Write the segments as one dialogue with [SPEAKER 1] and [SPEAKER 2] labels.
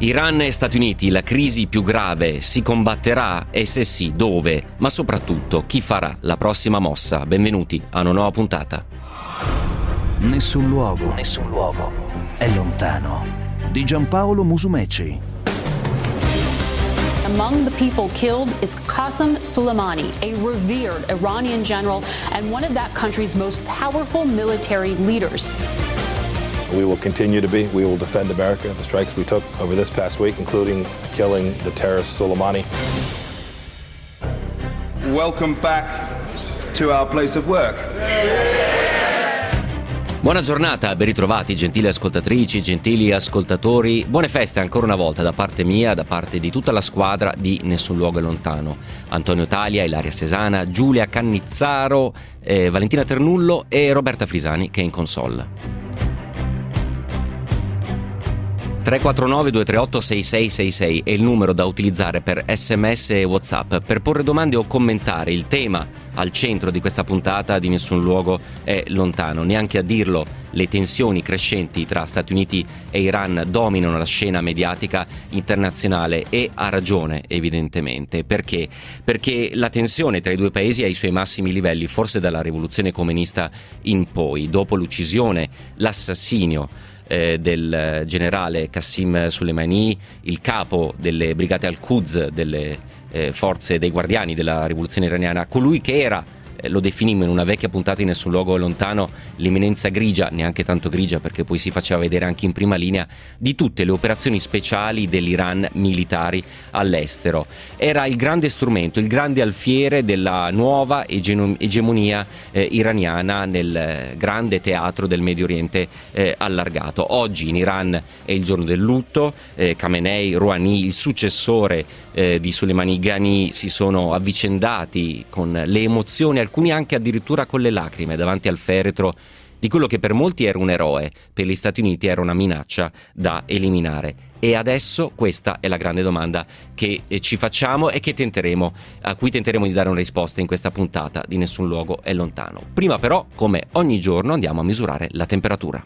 [SPEAKER 1] Iran e Stati Uniti, la crisi più grave, si combatterà? E se sì, dove? Ma soprattutto, chi farà la prossima mossa? Benvenuti a una nuova puntata.
[SPEAKER 2] Nessun luogo è lontano. Di Giampaolo Musumeci.
[SPEAKER 3] Among the people killed is Qasem Soleimani, a revered Iranian general and one of that country's most powerful military leaders.
[SPEAKER 4] We will continue to be. We will defend America. The strikes we took over this past week, including killing the terrorist Soleimani.
[SPEAKER 5] Welcome back to our place of work.
[SPEAKER 1] Buona giornata, ben ritrovati gentili ascoltatrici, gentili ascoltatori. Buone feste ancora una volta da parte mia, da parte di tutta la squadra di Nessun Luogo è Lontano. Antonio Talia, Ilaria Sesana, Giulia Cannizzaro, Valentina Ternullo e Roberta Frisani che è in console. 349-238-6666 è il numero da utilizzare per SMS e WhatsApp per porre domande o commentare il tema al centro di questa puntata di Nessun Luogo è Lontano. Neanche a dirlo, le tensioni crescenti tra Stati Uniti e Iran dominano la scena mediatica internazionale e ha ragione evidentemente. Perché? Perché la tensione tra i due paesi è ai suoi massimi livelli, forse dalla rivoluzione comunista in poi, dopo l'uccisione, l'assassinio del generale Qasem Soleimani, il capo delle brigate Al-Quds, delle forze dei guardiani della rivoluzione iraniana, colui che era, lo definimmo in una vecchia puntata di Nessun Luogo è Lontano, l'eminenza grigia, neanche tanto grigia perché poi si faceva vedere anche in prima linea, di tutte le operazioni speciali dell'Iran militari all'estero. Era il grande strumento, il grande alfiere della nuova egemonia iraniana nel grande teatro del Medio Oriente allargato. Oggi in Iran è il giorno del lutto, Khamenei, Rouhani, il successore di Soleimani, Ghani, si sono avvicendati con le emozioni, alcuni anche addirittura con le lacrime davanti al feretro di quello che per molti era un eroe, per gli Stati Uniti era una minaccia da eliminare. E adesso questa è la grande domanda che ci facciamo e a cui tenteremo di dare una risposta in questa puntata di Nessun Luogo è Lontano. Prima però, come ogni giorno, andiamo a misurare la temperatura.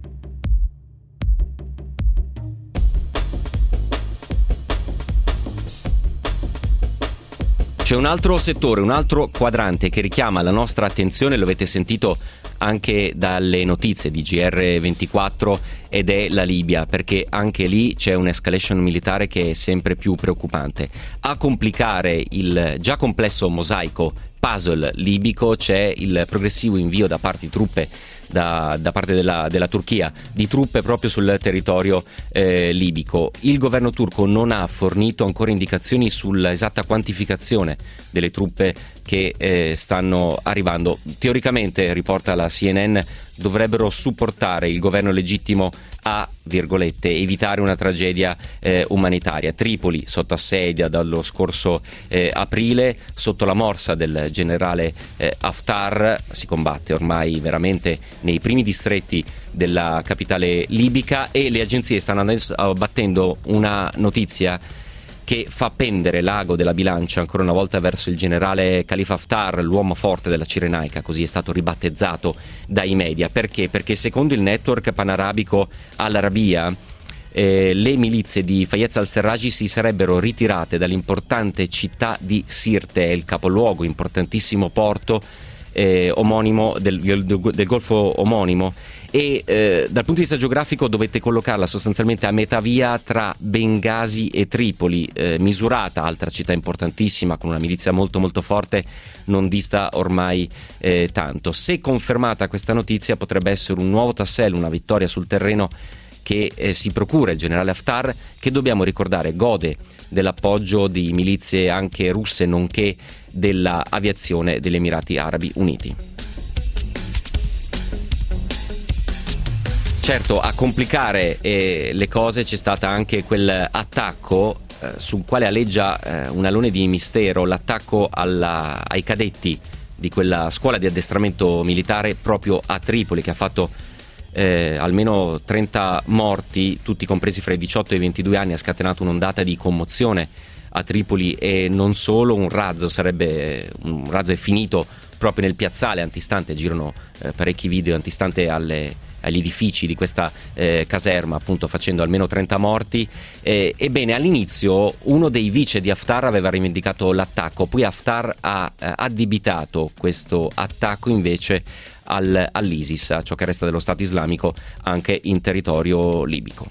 [SPEAKER 1] C'è un altro settore, un altro quadrante che richiama la nostra attenzione, lo avete sentito anche dalle notizie di GR24, ed è la Libia, perché anche lì c'è un'escalation militare che è sempre più preoccupante. A complicare il già complesso mosaico puzzle libico c'è il progressivo invio da parte di truppe da parte della Turchia, di truppe proprio sul territorio libico. Il governo turco non ha fornito ancora indicazioni sull'esatta quantificazione delle truppe che stanno arrivando. Teoricamente, riporta la CNN, dovrebbero supportare il governo legittimo a, virgolette, evitare una tragedia umanitaria. Tripoli sotto assedio dallo scorso aprile, sotto la morsa del generale Haftar, si combatte ormai veramente nei primi distretti della capitale libica e le agenzie stanno adesso battendo una notizia che fa pendere l'ago della bilancia ancora una volta verso il generale Khalifa Haftar, l'uomo forte della Cirenaica, così è stato ribattezzato dai media. Perché? Perché secondo il network panarabico Al Arabiya le milizie di Fayez al-Serraj si sarebbero ritirate dall'importante città di Sirte, il capoluogo, importantissimo porto omonimo del Golfo omonimo, e dal punto di vista geografico dovete collocarla sostanzialmente a metà via tra Bengasi e Tripoli. Misurata, altra città importantissima con una milizia molto molto forte, non dista ormai tanto. Se confermata questa notizia potrebbe essere un nuovo tassello, una vittoria sul terreno che si procura il generale Haftar, che dobbiamo ricordare gode dell'appoggio di milizie anche russe nonché della aviazione degli Emirati Arabi Uniti. Certo, a complicare le cose c'è stata anche quell'attacco sul quale aleggia un alone di mistero, l'attacco ai cadetti di quella scuola di addestramento militare proprio a Tripoli, che ha fatto almeno 30 morti, tutti compresi fra i 18 e i 22 anni, ha scatenato un'ondata di commozione a Tripoli. E non solo, un razzo è finito proprio nel piazzale antistante, girano parecchi video antistante agli edifici di questa caserma, appunto facendo almeno 30 morti. Ebbene, all'inizio uno dei vice di Haftar aveva rivendicato l'attacco, poi Haftar ha addebitato questo attacco invece all'ISIS, a ciò che resta dello Stato islamico anche in territorio libico.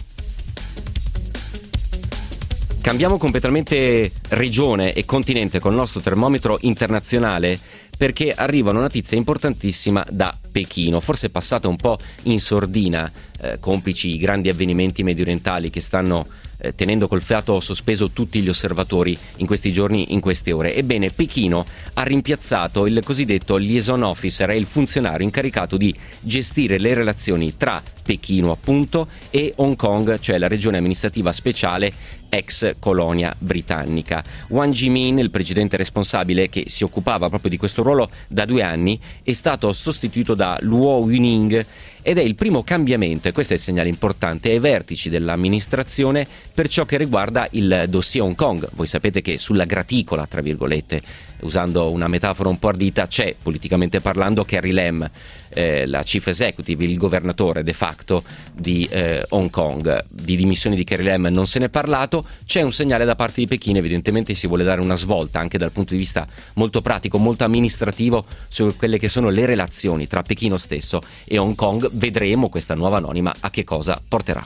[SPEAKER 1] Cambiamo completamente regione e continente con il nostro termometro internazionale, perché arriva una notizia importantissima da Pechino, forse passata un po' in sordina, complici i grandi avvenimenti mediorientali che stanno tenendo col fiato sospeso tutti gli osservatori in questi giorni, in queste ore. Ebbene, Pechino ha rimpiazzato il cosiddetto liaison officer, è il funzionario incaricato di gestire le relazioni tra Pechino appunto e Hong Kong, cioè la regione amministrativa speciale ex colonia britannica. Wang Jimin, il presidente responsabile che si occupava proprio di questo ruolo da 2 anni, è stato sostituito da Luo Yuning ed è il primo cambiamento, e questo è il segnale importante, ai vertici dell'amministrazione per ciò che riguarda il dossier Hong Kong. Voi sapete che sulla graticola, tra virgolette, usando una metafora un po' ardita, c'è, politicamente parlando, Carrie Lam, la chief executive, il governatore de facto di Hong Kong. Di dimissioni di Carrie Lam non se n'è parlato, c'è un segnale da parte di Pechino, evidentemente si vuole dare una svolta anche dal punto di vista molto pratico, molto amministrativo, su quelle che sono le relazioni tra Pechino stesso e Hong Kong. Vedremo questa nuova anonima a che cosa porterà.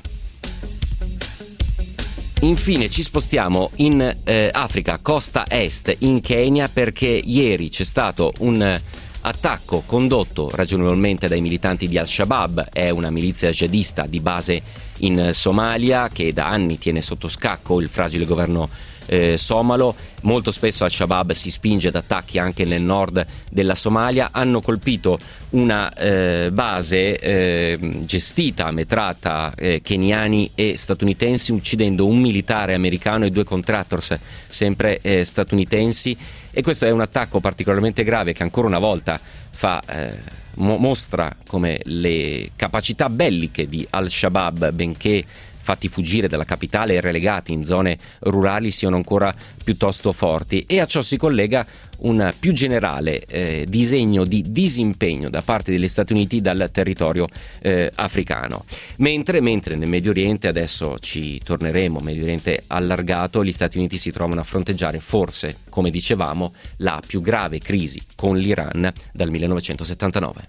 [SPEAKER 1] Infine ci spostiamo in Africa, costa est, in Kenya, perché ieri c'è stato un attacco condotto ragionevolmente dai militanti di Al-Shabaab, è una milizia jihadista di base in Somalia che da anni tiene sotto scacco il fragile governo somalo. Molto spesso Al-Shabaab si spinge ad attacchi anche nel nord della Somalia. Hanno colpito una base gestita a metrata keniani e statunitensi, uccidendo un militare americano e 2 contractors sempre statunitensi, e questo è un attacco particolarmente grave che ancora una volta mostra come le capacità belliche di Al-Shabaab, benché fatti fuggire dalla capitale e relegati in zone rurali, siano ancora piuttosto forti. E a ciò si collega un più generale disegno di disimpegno da parte degli Stati Uniti dal territorio africano. Mentre nel Medio Oriente, adesso ci torneremo, Medio Oriente allargato, gli Stati Uniti si trovano a fronteggiare forse, come dicevamo, la più grave crisi con l'Iran dal 1979.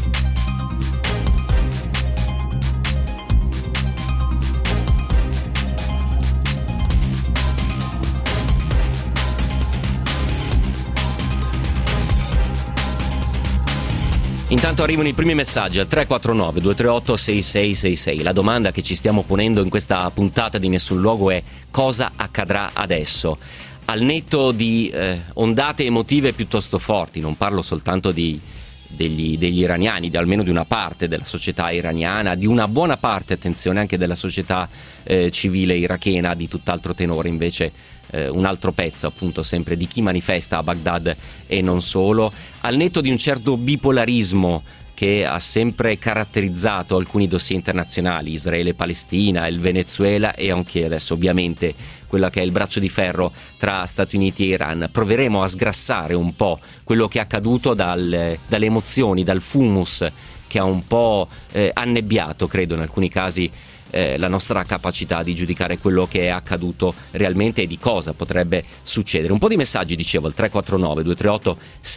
[SPEAKER 1] Intanto arrivano i primi messaggi al 349 238 6666. La domanda che ci stiamo ponendo in questa puntata di Nessun Luogo è: cosa accadrà adesso? Al netto di ondate emotive piuttosto forti, non parlo soltanto degli iraniani, almeno di una parte della società iraniana, di una buona parte, attenzione, anche della società civile irachena, di tutt'altro tenore invece un altro pezzo appunto sempre di chi manifesta a Baghdad e non solo, al netto di un certo bipolarismo che ha sempre caratterizzato alcuni dossier internazionali, Israele e Palestina, il Venezuela e anche adesso ovviamente quello che è il braccio di ferro tra Stati Uniti e Iran. Proveremo a sgrassare un po' quello che è accaduto dalle emozioni, dal fumus che ha un po' annebbiato, credo in alcuni casi, la nostra capacità di giudicare quello che è accaduto realmente e di cosa potrebbe succedere. Un po' di messaggi, dicevo, al 349 238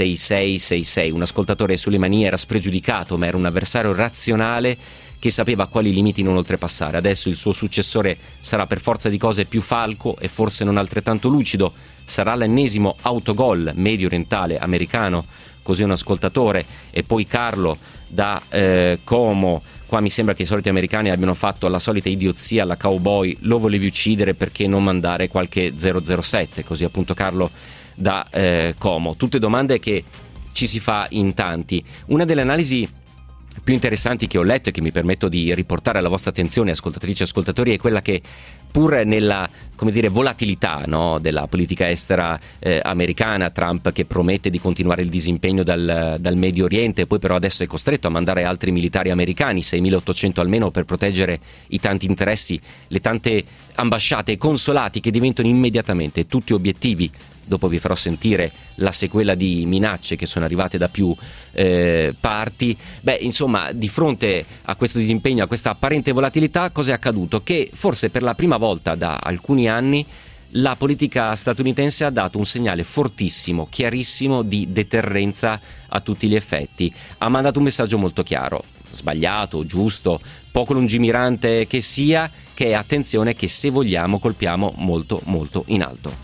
[SPEAKER 1] 6666. Un ascoltatore Soleimani era spregiudicato, ma era un avversario razionale che sapeva quali limiti non oltrepassare. Adesso il suo successore sarà per forza di cose più falco e forse non altrettanto lucido. Sarà l'ennesimo autogol medio orientale americano, così un ascoltatore. E poi Carlo da Como: qua mi sembra che i soliti americani abbiano fatto la solita idiozia alla cowboy, lo volevi uccidere, perché non mandare qualche 007? Così appunto Carlo da Como. Tutte domande che ci si fa in tanti. Una delle analisi più interessanti che ho letto e che mi permetto di riportare alla vostra attenzione, ascoltatrici e ascoltatori, è quella che, pur nella, come dire, volatilità, no, della politica estera americana, Trump che promette di continuare il disimpegno dal Medio Oriente, poi però adesso è costretto a mandare altri militari americani, 6.800 almeno, per proteggere i tanti interessi, le tante ambasciate e consolati che diventano immediatamente tutti obiettivi dopo vi farò sentire la sequela di minacce che sono arrivate da più parti. Insomma, di fronte a questo disimpegno, a questa apparente volatilità, cosa è accaduto? Che forse per la prima volta da alcuni anni la politica statunitense ha dato un segnale fortissimo, chiarissimo di deterrenza a tutti gli effetti. Ha mandato un messaggio molto chiaro, sbagliato, giusto, poco lungimirante che sia, che è attenzione che se vogliamo colpiamo molto molto in alto.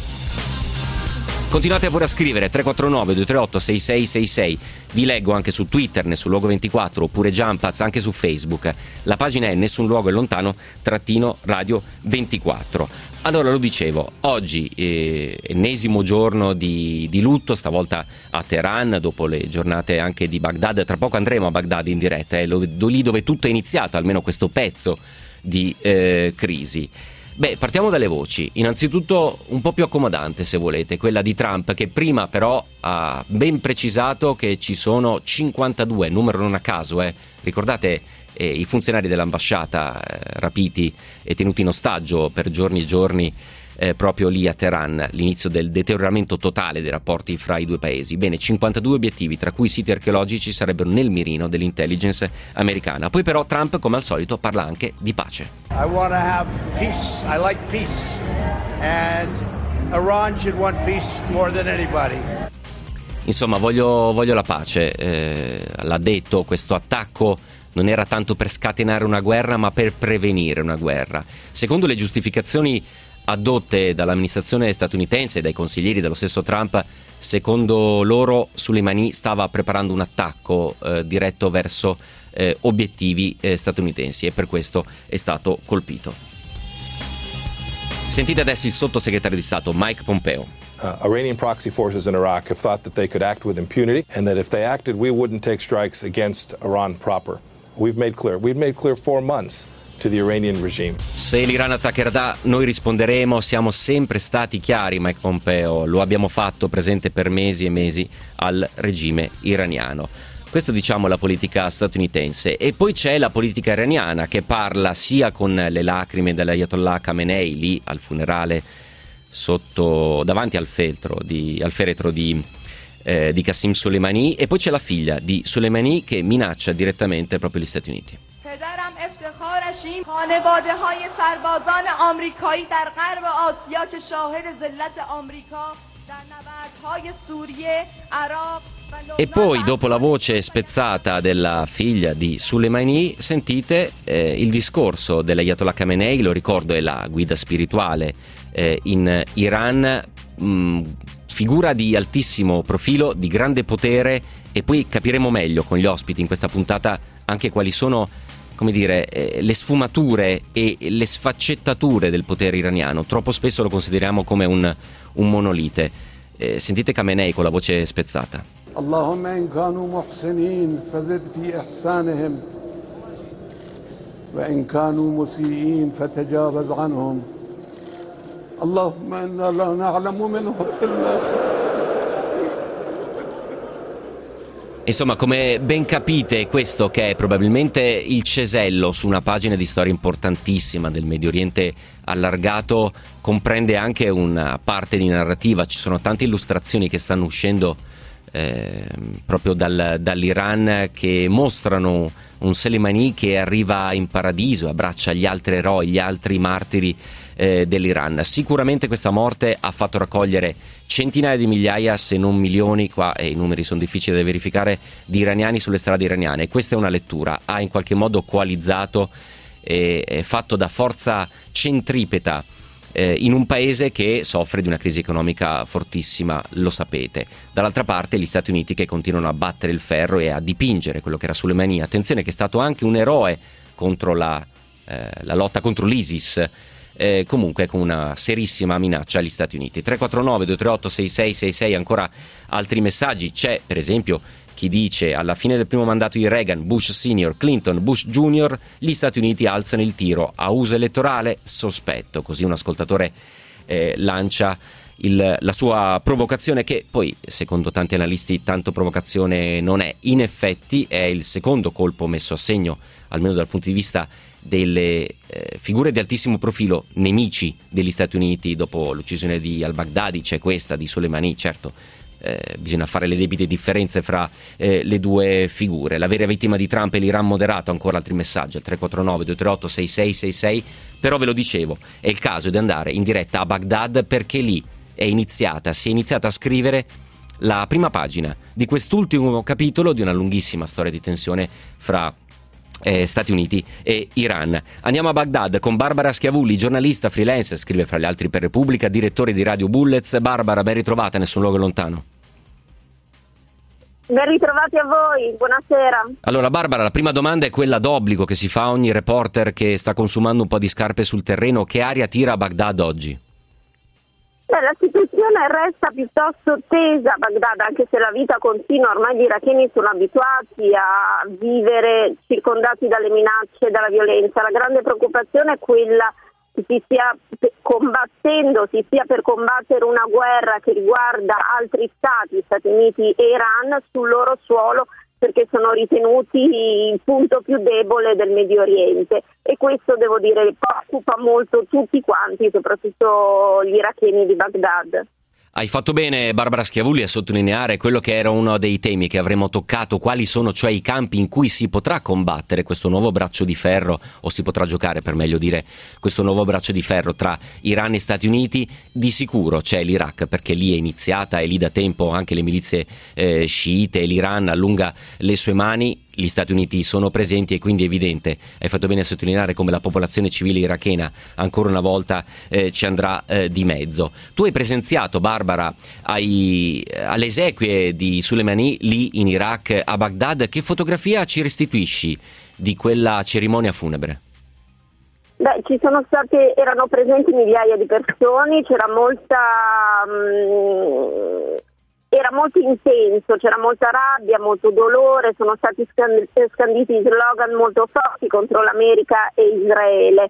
[SPEAKER 1] Continuate pure a scrivere 349 238 6666, vi leggo anche su Twitter, Nessun Luogo 24, oppure Jumpaz anche su Facebook. La pagina è Nessun Luogo è lontano _radio 24. Allora, lo dicevo, oggi ennesimo giorno di lutto, stavolta a Teheran, dopo le giornate anche di Baghdad. Tra poco andremo a Baghdad in diretta, lì dove tutto è iniziato, almeno questo pezzo di crisi. Partiamo dalle voci. Innanzitutto un po' più accomodante, se volete, quella di Trump, che prima però ha ben precisato che ci sono 52, numero non a caso, ricordate i funzionari dell'ambasciata rapiti e tenuti in ostaggio per giorni e giorni proprio lì a Teheran, l'inizio del deterioramento totale dei rapporti fra i due paesi. 52 obiettivi, tra cui siti archeologici, sarebbero nel mirino dell'intelligence americana. Poi però Trump, come al solito, parla anche di pace.
[SPEAKER 6] I want to have peace. I like peace. And Iran should want peace more than anybody.
[SPEAKER 1] Insomma, voglio la pace. L'ha detto, questo attacco non era tanto per scatenare una guerra, ma per prevenire una guerra. Secondo le giustificazioni addotte dall'amministrazione statunitense e dai consiglieri dello stesso Trump, secondo loro Soleimani stava preparando un attacco diretto verso obiettivi statunitensi, e per questo è stato colpito. Sentite adesso il sottosegretario di Stato Mike Pompeo.
[SPEAKER 4] Iranian proxy forces in Iraq have thought that they could act with impunity, and that if they acted, we wouldn't take strikes against Iran proper. We've made clear 4 months to the Iranian regime.
[SPEAKER 1] Se l'Iran attaccherà, noi risponderemo. Siamo sempre stati chiari, Mike Pompeo, lo abbiamo fatto presente per mesi e mesi al regime iraniano. Questo, diciamo, la politica statunitense. E poi c'è la politica iraniana, che parla sia con le lacrime dell'Ayatollah Khamenei lì al funerale davanti al feretro di Qasem Soleimani, e poi c'è la figlia di Soleimani che minaccia direttamente proprio gli Stati Uniti. E poi, dopo la voce spezzata della figlia di Soleimani, sentite il discorso dell'Ayatollah Khamenei. Lo ricordo, è la guida spirituale in Iran, figura di altissimo profilo, di grande potere, e poi capiremo meglio con gli ospiti in questa puntata anche quali sono, come dire, le sfumature e le sfaccettature del potere iraniano. Troppo spesso lo consideriamo come un monolite. Sentite Khamenei con la voce spezzata.
[SPEAKER 7] Allahumma in kanu muhsinin fazid fi ihsanihim wa in kanu musiin fatajawaz anhum. Allahumma inna la na'lamu minhum illa.
[SPEAKER 1] Insomma, come ben capite, questo, che è probabilmente il cesello su una pagina di storia importantissima del Medio Oriente allargato, comprende anche una parte di narrativa. Ci sono tante illustrazioni che stanno uscendo proprio dall'Iran, che mostrano un Soleimani che arriva in paradiso, abbraccia gli altri eroi, gli altri martiri dell'Iran. Sicuramente questa morte ha fatto raccogliere centinaia di migliaia, se non milioni, qua i numeri sono difficili da verificare, di iraniani sulle strade iraniane. Questa è una lettura, ha in qualche modo coalizzato e fatto da forza centripeta in un paese che soffre di una crisi economica fortissima, lo sapete. Dall'altra parte gli Stati Uniti, che continuano a battere il ferro e a dipingere quello che era Soleimani. Attenzione, che è stato anche un eroe contro la lotta contro l'ISIS, comunque con una serissima minaccia agli Stati Uniti. 349 238 6666, ancora altri messaggi. C'è per esempio chi dice: alla fine del primo mandato di Reagan, Bush Senior, Clinton, Bush Junior, gli Stati Uniti alzano il tiro a uso elettorale? Sospetto. Così un ascoltatore lancia la sua provocazione, che poi secondo tanti analisti tanto provocazione non è. In effetti è il secondo colpo messo a segno, almeno dal punto di vista delle figure di altissimo profilo, nemici degli Stati Uniti dopo l'uccisione di al-Baghdadi. C'è questa di Soleimani, certo. Bisogna fare le debite differenze fra le due figure. La vera vittima di Trump è l'Iran moderato. Ancora altri messaggi al 349-238-6666. Però ve lo dicevo, è il caso di andare in diretta a Baghdad, perché lì si è iniziata a scrivere la prima pagina di quest'ultimo capitolo di una lunghissima storia di tensione fra Stati Uniti e Iran. Andiamo a Baghdad con Barbara Schiavulli, giornalista freelance, scrive fra gli altri per Repubblica, direttore di Radio Bullets. Barbara, ben ritrovata, Nessun luogo lontano.
[SPEAKER 8] Ben ritrovati a voi, buonasera.
[SPEAKER 1] Allora Barbara, la prima domanda è quella d'obbligo che si fa a ogni reporter che sta consumando un po' di scarpe sul terreno: che aria tira a Baghdad oggi?
[SPEAKER 8] La situazione resta piuttosto tesa a Baghdad, anche se la vita continua. Ormai gli iracheni sono abituati a vivere circondati dalle minacce e dalla violenza. La grande preoccupazione è quella che si stia per combattere una guerra che riguarda altri stati, Stati Uniti e Iran, sul loro suolo, perché sono ritenuti il punto più debole del Medio Oriente, e questo, devo dire, preoccupa molto tutti quanti, soprattutto gli iracheni di Baghdad.
[SPEAKER 1] Hai fatto bene, Barbara Schiavulli, a sottolineare quello che era uno dei temi che avremmo toccato: quali sono cioè i campi in cui si potrà combattere questo nuovo braccio di ferro, o si potrà giocare, per meglio dire, questo nuovo braccio di ferro tra Iran e Stati Uniti. Di sicuro c'è l'Iraq, perché lì è iniziata e lì da tempo anche le milizie sciite, e l'Iran allunga le sue mani. Gli Stati Uniti sono presenti e quindi è evidente, hai fatto bene a sottolineare come la popolazione civile irachena ancora una volta ci andrà di mezzo. Tu hai presenziato, Barbara, alle esequie di Soleimani lì in Iraq, a Baghdad. Che fotografia ci restituisci di quella cerimonia funebre?
[SPEAKER 8] Erano presenti migliaia di persone, era molto intenso, c'era molta rabbia, molto dolore, sono stati scanditi slogan molto forti contro l'America e Israele.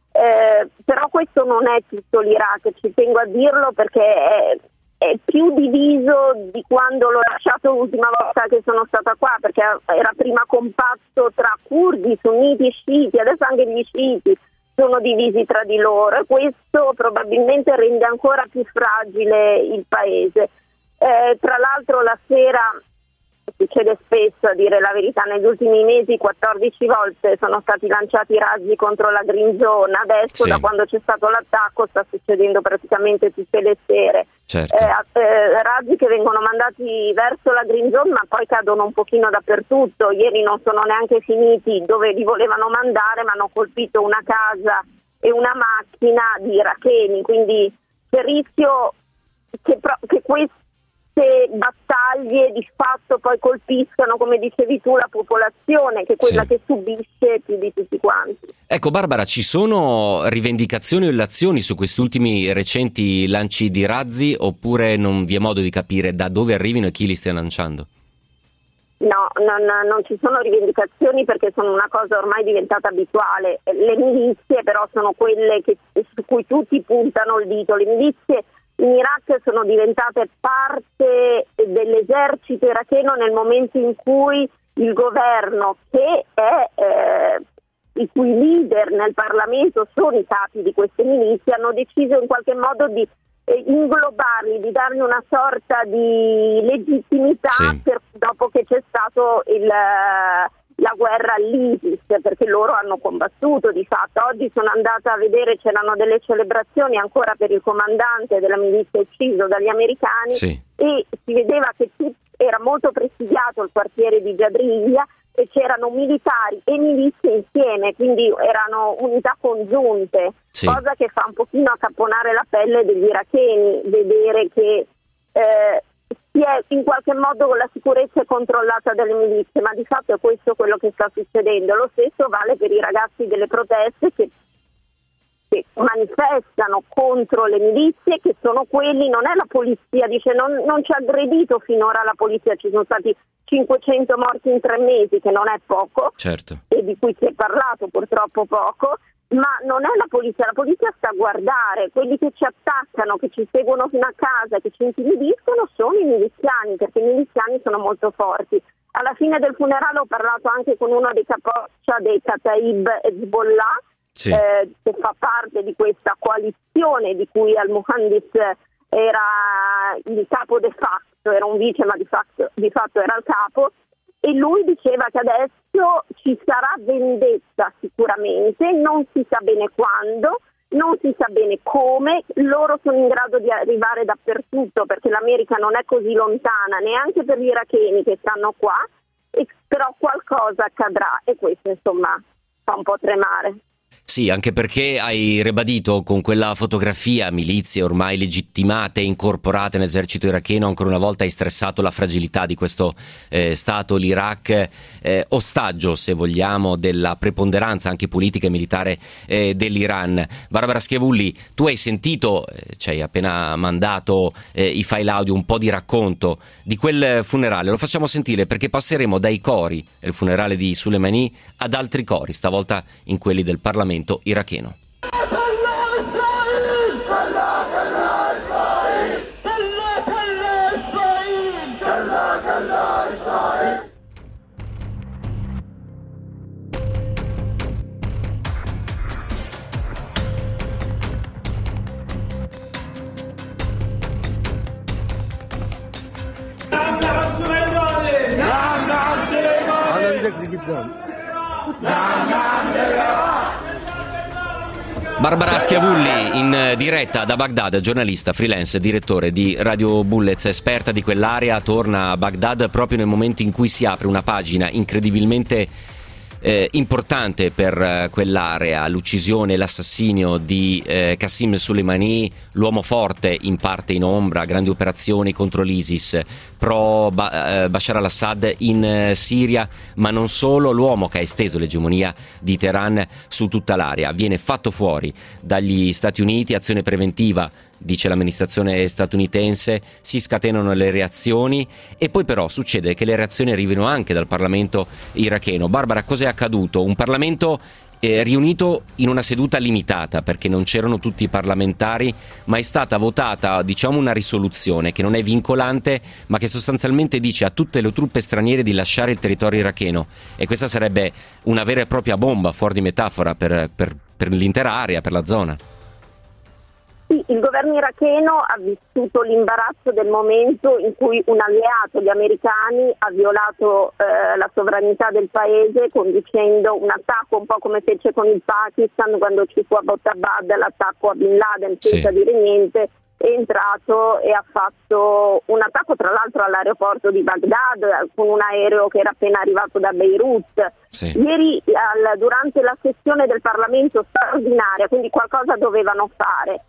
[SPEAKER 8] Però questo non è tutto l'Iraq, ci tengo a dirlo, perché è più diviso di quando l'ho lasciato l'ultima volta che sono stata qua, perché era prima compatto tra curdi, sunniti e sciiti, adesso anche gli sciiti sono divisi tra di loro, e questo probabilmente rende ancora più fragile il paese. Tra l'altro la sera, succede spesso, a dire la verità, negli ultimi mesi 14 volte sono stati lanciati razzi contro la Green Zone. Adesso, da quando c'è stato l'attacco, sta succedendo praticamente tutte le sere.
[SPEAKER 1] Certo.
[SPEAKER 8] Razzi che vengono mandati verso la Green Zone, ma poi cadono un pochino dappertutto. Ieri non sono neanche finiti dove li volevano mandare, ma hanno colpito una casa e una macchina di iracheni, quindi c'è il rischio che queste battaglie di fatto poi colpiscano, come dicevi tu, la popolazione, che è quella che subisce più di tutti quanti.
[SPEAKER 1] Ecco Barbara, ci sono rivendicazioni o illazioni su questi ultimi recenti lanci di razzi, oppure non vi è modo di capire da dove arrivino e chi li stia lanciando?
[SPEAKER 8] No, non ci sono rivendicazioni, perché sono una cosa ormai diventata abituale. Le milizie però sono quelle su cui tutti puntano il dito. Le milizie in Iraq sono diventate parte dell'esercito iracheno nel momento in cui il governo, che è i cui leader nel Parlamento sono i capi di queste milizie, hanno deciso in qualche modo di inglobarli, di dargli una sorta di legittimità dopo che c'è stato la guerra all'ISIS, perché loro hanno combattuto di fatto. Oggi sono andata a vedere, c'erano delle celebrazioni ancora per il comandante della milizia ucciso dagli americani, e si vedeva che era molto presidiato il quartiere di Jadriyah, e c'erano militari e milizie insieme, quindi erano unità congiunte, cosa che fa un pochino accapponare la pelle degli iracheni, vedere che in qualche modo la sicurezza è controllata dalle milizie, ma di fatto è questo quello che sta succedendo. Lo stesso vale per i ragazzi delle proteste che manifestano contro le milizie, che sono quelli, non è la polizia, dice non ci ha aggredito finora la polizia, ci sono stati 500 morti in 3 mesi, che non è poco, e di cui si è parlato purtroppo poco, ma non è la polizia sta a guardare. Quelli che ci attaccano, che ci seguono fino a casa, che ci intimidiscono sono i miliziani, perché i miliziani sono molto forti. Alla fine del funerale ho parlato anche con uno dei capoccia dei Kataib Hezbollah,
[SPEAKER 1] sì,
[SPEAKER 8] che fa parte di questa coalizione di cui al-Muhandis era il capo de facto, era un vice ma di fatto era il capo, e lui diceva che adesso ci sarà vendetta sicuramente, non si sa bene quando, non si sa bene come, loro sono in grado di arrivare dappertutto perché l'America non è così lontana neanche per gli iracheni che stanno qua, però qualcosa accadrà e questo insomma fa un po' tremare.
[SPEAKER 1] Sì, anche perché hai ribadito con quella fotografia milizie ormai legittimate e incorporate nell'esercito iracheno, ancora una volta hai stressato la fragilità di questo Stato, l'Iraq, ostaggio, se vogliamo, della preponderanza anche politica e militare dell'Iran. Barbara Schiavulli, tu hai sentito, ci hai appena mandato i file audio, un po' di racconto di quel funerale. Lo facciamo sentire perché passeremo dai cori del funerale di Soleimani ad altri cori, stavolta in quelli del Parlamento iracheno. Barbara Schiavulli in diretta da Baghdad, giornalista, freelance, direttore di Radio Bullets, esperta di quell'area, torna a Baghdad proprio nel momento in cui si apre una pagina incredibilmente importante per quell'area, l'uccisione e l'assassinio di Qasem Soleimani, l'uomo forte in parte in ombra, grandi operazioni contro l'ISIS, pro Bashar al-Assad in Siria, ma non solo, l'uomo che ha esteso l'egemonia di Teheran su tutta l'area. Viene fatto fuori dagli Stati Uniti, azione preventiva, dice l'amministrazione statunitense, si scatenano le reazioni e poi però succede che le reazioni arrivino anche dal Parlamento iracheno. Barbara, cos'è accaduto? Un Parlamento riunito in una seduta limitata perché non c'erano tutti i parlamentari, ma è stata votata, diciamo, una risoluzione che non è vincolante ma che sostanzialmente dice a tutte le truppe straniere di lasciare il territorio iracheno, e questa sarebbe una vera e propria bomba, fuori di metafora, per l'intera area, per la zona.
[SPEAKER 8] Sì, il governo iracheno ha vissuto l'imbarazzo del momento in cui un alleato, gli americani, ha violato la sovranità del paese conducendo un attacco, un po' come fece con il Pakistan quando ci fu a Abbottabad l'attacco a Bin Laden senza dire niente, è entrato e ha fatto un attacco tra l'altro all'aeroporto di Baghdad con un aereo che era appena arrivato da Beirut.
[SPEAKER 1] Sì.
[SPEAKER 8] Ieri durante la sessione del Parlamento straordinaria, quindi qualcosa dovevano fare.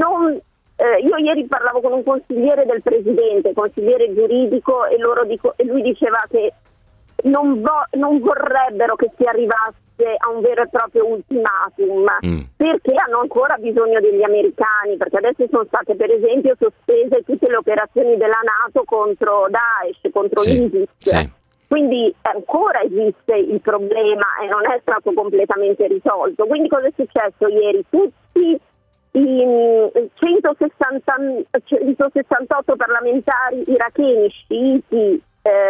[SPEAKER 8] Io ieri parlavo con un consigliere del presidente, consigliere giuridico, e lui diceva che non vorrebbero che si arrivasse a un vero e proprio ultimatum, perché hanno ancora bisogno degli americani, perché adesso sono state per esempio sospese tutte le operazioni della NATO contro Daesh, contro l'ISIS.
[SPEAKER 1] Sì.
[SPEAKER 8] Quindi ancora esiste il problema e non è stato completamente risolto. Quindi cosa è successo ieri? Tutti i 168 parlamentari iracheni sciiti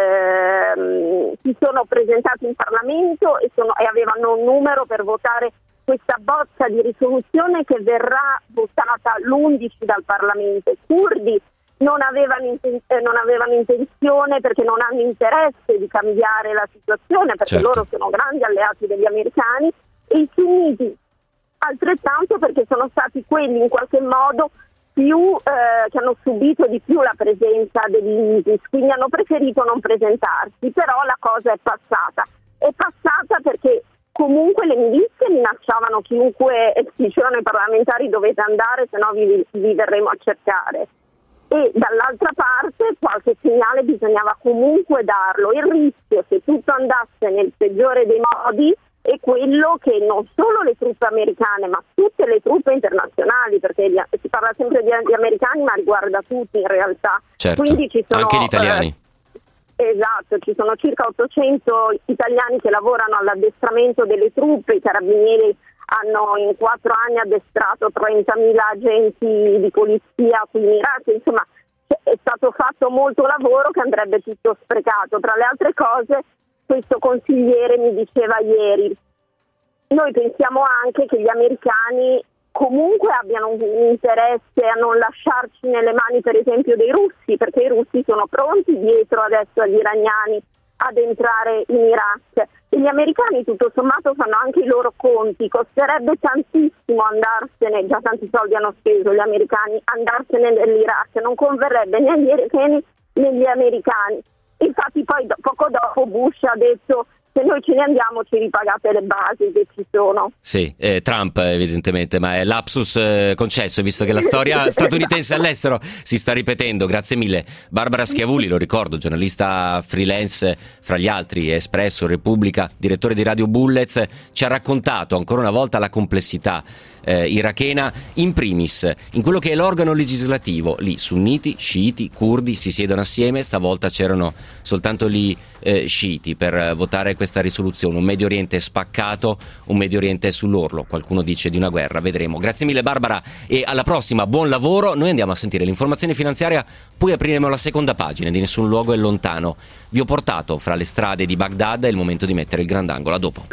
[SPEAKER 8] si sono presentati in Parlamento e avevano un numero per votare questa bozza di risoluzione che verrà votata l'11 dal Parlamento. I curdi non avevano intenzione, perché non hanno interesse di cambiare la situazione, perché loro sono grandi alleati degli americani, e i sunniti altrettanto, perché sono stati quelli in qualche modo più che hanno subito di più la presenza dell'ISIS, quindi hanno preferito non presentarsi. Però la cosa è passata perché comunque le milizie minacciavano chiunque, dicevano ai parlamentari: dovete andare, se no vi verremo a cercare. E dall'altra parte qualche segnale bisognava comunque darlo. Il rischio, se tutto andasse nel peggiore dei modi, è quello che non solo le truppe americane, ma tutte le truppe internazionali, perché si parla sempre di americani, ma riguarda tutti in realtà.
[SPEAKER 1] Certo,
[SPEAKER 8] quindi ci sono,
[SPEAKER 1] anche gli italiani.
[SPEAKER 8] Esatto, ci sono circa 800 italiani che lavorano all'addestramento delle truppe. I carabinieri hanno in 4 anni addestrato 30.000 agenti di polizia qui in Iraq. Insomma, è stato fatto molto lavoro che andrebbe tutto sprecato. Tra le altre cose, questo consigliere mi diceva ieri, noi pensiamo anche che gli americani comunque abbiano un interesse a non lasciarci nelle mani, per esempio, dei russi, perché i russi sono pronti dietro adesso agli iraniani ad entrare in Iraq, e gli americani tutto sommato fanno anche i loro conti. Costerebbe tantissimo andarsene, già tanti soldi hanno speso gli americani, andarsene nell'Iraq, non converrebbe né agli iracheni né agli americani. Infatti poi poco dopo Bush ha detto: se noi ce ne andiamo ci ripagate le basi che ci sono.
[SPEAKER 1] Sì, Trump evidentemente, ma è lapsus concesso, visto che la storia statunitense all'estero si sta ripetendo. Grazie mille. Barbara Schiavulli, lo ricordo, giornalista freelance, fra gli altri Espresso, Repubblica, direttore di Radio Bullets, ci ha raccontato ancora una volta la complessità irachena, in primis in quello che è l'organo legislativo. Lì sunniti, sciiti, curdi si siedono assieme, stavolta c'erano soltanto gli sciiti per votare questa risoluzione. Un Medio Oriente spaccato, un Medio Oriente sull'orlo, qualcuno dice di una guerra, vedremo. Grazie mille Barbara, e alla prossima, buon lavoro. Noi andiamo a sentire l'informazione finanziaria, poi apriremo la seconda pagina di Nessun Luogo è Lontano. Vi ho portato fra le strade di Baghdad, è il momento di mettere il grandangolo. A dopo.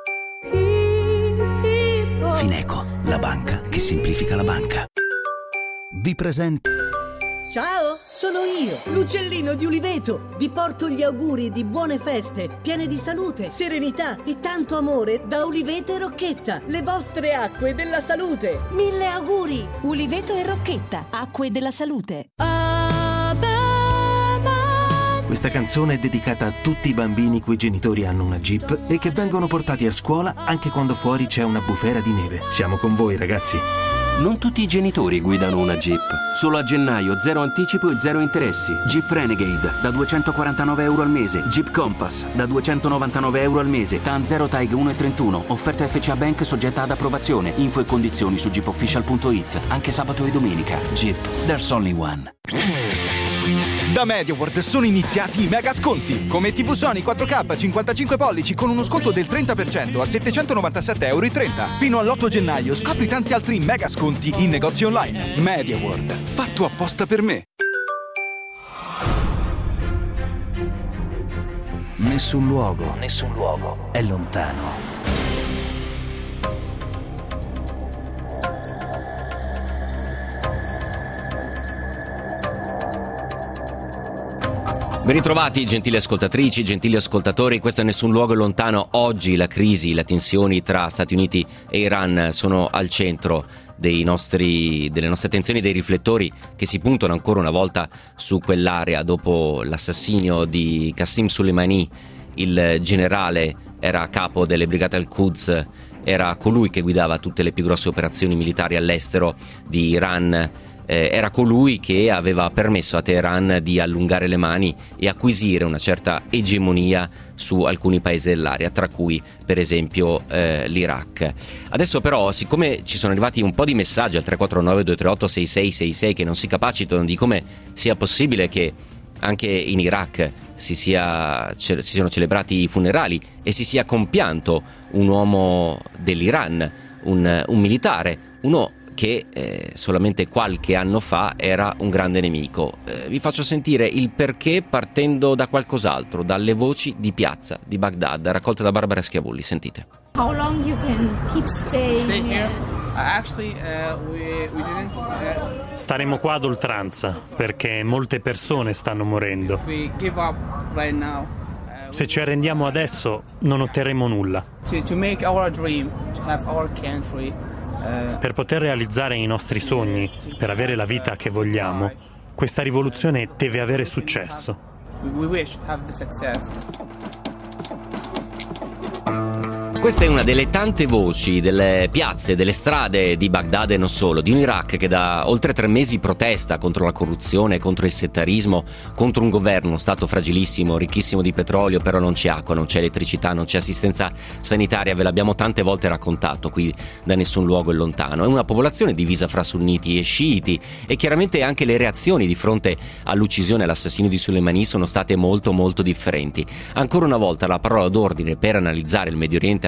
[SPEAKER 2] Fineco, la banca che semplifica la banca. Vi presento.
[SPEAKER 9] Ciao, sono io, l'uccellino di Uliveto. Vi porto gli auguri di buone feste, piene di salute, serenità e tanto amore da Uliveto e Rocchetta, le vostre acque della salute. 1000 auguri!
[SPEAKER 10] Uliveto e Rocchetta, acque della salute.
[SPEAKER 11] Questa canzone è dedicata a tutti i bambini cui genitori hanno una Jeep e che vengono portati a scuola anche quando fuori c'è una bufera di neve. Siamo con voi, ragazzi.
[SPEAKER 12] Non tutti i genitori guidano una Jeep. Solo a gennaio 0 anticipo e 0 interessi. Jeep Renegade da €249 al mese. Jeep Compass da €299 al mese. TAN 0 TAIG 1,31. Offerta FCA Bank soggetta ad approvazione. Info e condizioni su jeepofficial.it. Anche sabato e domenica. Jeep, there's only one.
[SPEAKER 13] Da MediaWorld sono iniziati i mega sconti. Come TV Sony 4K 55 pollici con uno sconto del 30% a €797,30. Fino all'8 gennaio scopri tanti altri mega sconti in negozi online. MediaWorld, fatto apposta per me.
[SPEAKER 2] Nessun luogo è lontano.
[SPEAKER 1] Ben ritrovati, gentili ascoltatrici, gentili ascoltatori, questo è Nessun Luogo è Lontano. Oggi la crisi, le tensioni tra Stati Uniti e Iran sono al centro delle nostre attenzioni, dei riflettori che si puntano ancora una volta su quell'area dopo l'assassinio di Qasem Soleimani. Il generale era a capo delle brigate al-Quds, era colui che guidava tutte le più grosse operazioni militari all'estero di Iran. Era colui che aveva permesso a Teheran di allungare le mani e acquisire una certa egemonia su alcuni paesi dell'area, tra cui per esempio l'Iraq. Adesso però, siccome ci sono arrivati un po' di messaggi al 349-238-6666 che non si capacitano di come sia possibile che anche in Iraq si siano celebrati i funerali e si sia compianto un uomo dell'Iran, un militare, uno che solamente qualche anno fa era un grande nemico. Vi faccio sentire il perché partendo da qualcos'altro, dalle voci di piazza di Baghdad, raccolte da Barbara Schiavulli. Sentite.
[SPEAKER 14] How long you can keep staying here?
[SPEAKER 15] Staremo qua ad oltranza perché molte persone stanno morendo. Se ci arrendiamo adesso non otterremo nulla. Per poter realizzare i nostri sogni, per avere la vita che vogliamo, questa rivoluzione deve avere successo.
[SPEAKER 1] Questa è una delle tante voci delle piazze, delle strade di Baghdad e non solo, di un Iraq che da oltre 3 mesi protesta contro la corruzione, contro il settarismo, contro un governo, uno stato fragilissimo, ricchissimo di petrolio, però non c'è acqua, non c'è elettricità, non c'è assistenza sanitaria, ve l'abbiamo tante volte raccontato qui da Nessun Luogo è Lontano. È una popolazione divisa fra sunniti e sciiti e chiaramente anche le reazioni di fronte all'uccisione e all'assassinio di Soleimani sono state molto molto differenti. Ancora una volta la parola d'ordine per analizzare il Medio Oriente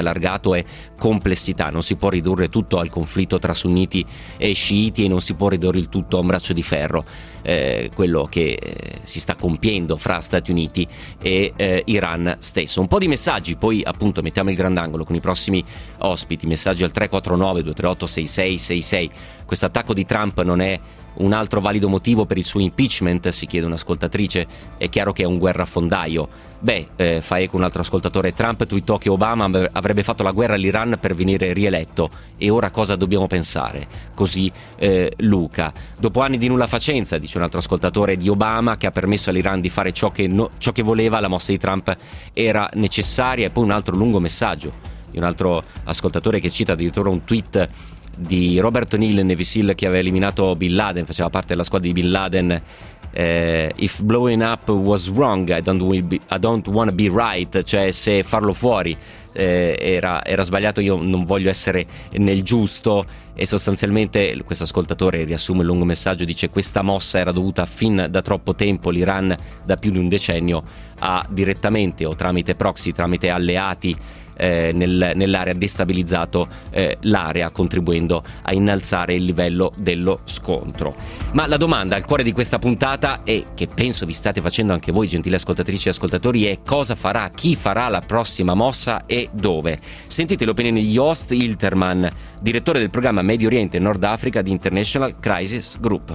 [SPEAKER 1] allargato è complessità. Non si può ridurre tutto al conflitto tra sunniti e sciiti e non si può ridurre il tutto a un braccio di ferro, quello che si sta compiendo fra Stati Uniti e Iran stesso. Un po' di messaggi, poi appunto mettiamo il grandangolo con i prossimi ospiti. Messaggi al 349 238 6666. Questo attacco di Trump non è un altro valido motivo per il suo impeachment, si chiede un'ascoltatrice. È chiaro che è un guerrafondaio. Fa eco un altro ascoltatore. Trump twittò che Obama avrebbe fatto la guerra all'Iran per venire rieletto, e ora cosa dobbiamo pensare? Così Luca. Dopo anni di nulla facenza, dice un altro ascoltatore, di Obama, che ha permesso all'Iran di fare ciò che voleva, la mossa di Trump era necessaria. E poi un altro lungo messaggio di un altro ascoltatore che cita addirittura un tweet di Robert O'Neill, Navy SEAL, che aveva eliminato Bin Laden, faceva parte della squadra di Bin Laden. If blowing up was wrong, I don't wanna be right, cioè se farlo fuori era sbagliato, io non voglio essere nel giusto. E sostanzialmente questo ascoltatore riassume il lungo messaggio, dice: questa mossa era dovuta fin da troppo tempo. L'Iran da più di un decennio ha direttamente o tramite proxy, tramite alleati nell'area, destabilizzato l'area, contribuendo a innalzare il livello dello scontro. Ma la domanda al cuore di questa puntata, e che penso vi state facendo anche voi, gentili ascoltatrici e ascoltatori, è: cosa farà, chi farà la prossima mossa e dove? Sentite l'opinione di Joost Hilterman, direttore del programma Medio Oriente e Nord Africa di International Crisis Group.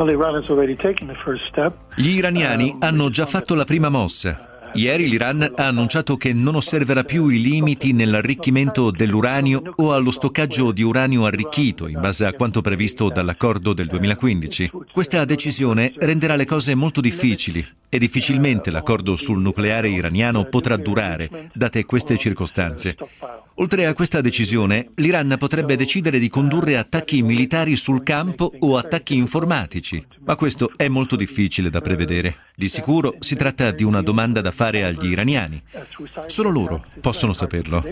[SPEAKER 16] Gli iraniani hanno già fatto la prima mossa. Ieri l'Iran ha annunciato che non osserverà più i limiti nell'arricchimento dell'uranio o allo stoccaggio di uranio arricchito, in base a quanto previsto dall'accordo del 2015. Questa decisione renderà le cose molto difficili e difficilmente l'accordo sul nucleare iraniano potrà durare, date queste circostanze. Oltre a questa decisione, l'Iran potrebbe decidere di condurre attacchi militari sul campo o attacchi informatici, ma questo è molto difficile da prevedere. Di sicuro si tratta di una domanda da fare agli iraniani. Solo loro possono saperlo.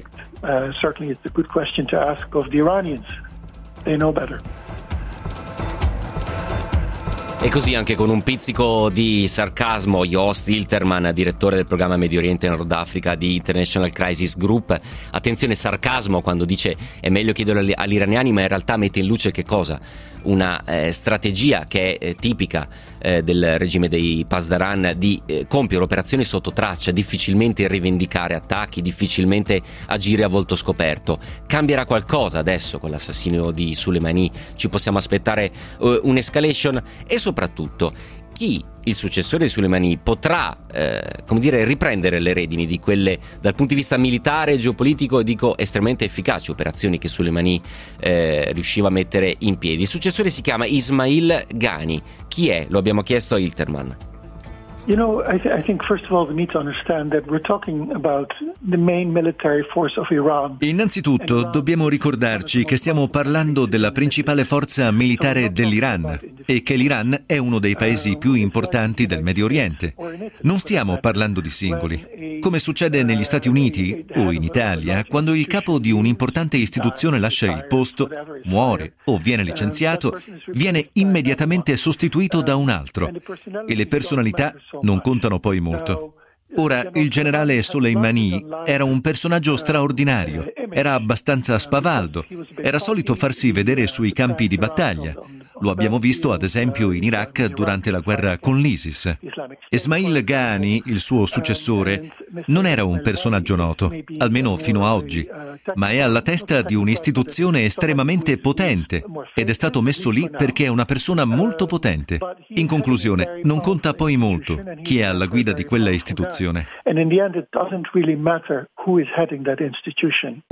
[SPEAKER 1] E così, anche con un pizzico di sarcasmo, Joost Hilterman, direttore del programma Medio Oriente e Nord Africa di International Crisis Group. Attenzione, sarcasmo quando dice è meglio chiedere agli iraniani, ma in realtà mette in luce che cosa? Una strategia che è tipica del regime dei Pasdaran di compiere operazioni sotto traccia, difficilmente rivendicare attacchi, difficilmente agire a volto scoperto. Cambierà qualcosa adesso con l'assassinio di Soleimani? Ci possiamo aspettare un'escalation? E soprattutto, chi, il successore di Soleimani, potrà riprendere le redini di quelle, dal punto di vista militare e geopolitico, dico estremamente efficaci operazioni che Soleimani riusciva a mettere in piedi. Il successore si chiama Ismail Ghani. Chi è? Lo abbiamo chiesto a Hilterman.
[SPEAKER 17] I think first of all we need to understand that we're talking about the main military force of Iran.
[SPEAKER 16] Innanzitutto dobbiamo ricordarci che stiamo parlando della principale forza militare dell'Iran e che l'Iran è uno dei paesi più importanti del Medio Oriente. Non stiamo parlando di singoli. Come succede negli Stati Uniti o in Italia, quando il capo di un'importante istituzione lascia il posto, muore o viene licenziato, viene immediatamente sostituito da un altro e le personalità non contano poi molto. Ora, il generale Soleimani era un personaggio straordinario, era abbastanza spavaldo, era solito farsi vedere sui campi di battaglia. Lo abbiamo visto ad esempio in Iraq durante la guerra con l'ISIS. Ismail Ghani, il suo successore, non era un personaggio noto, almeno fino a oggi, ma è alla testa di un'istituzione estremamente potente ed è stato messo lì perché è una persona molto potente. In conclusione, non conta poi molto chi è alla guida di quella istituzione.
[SPEAKER 17] And in the end it doesn't really matter who is heading that institution.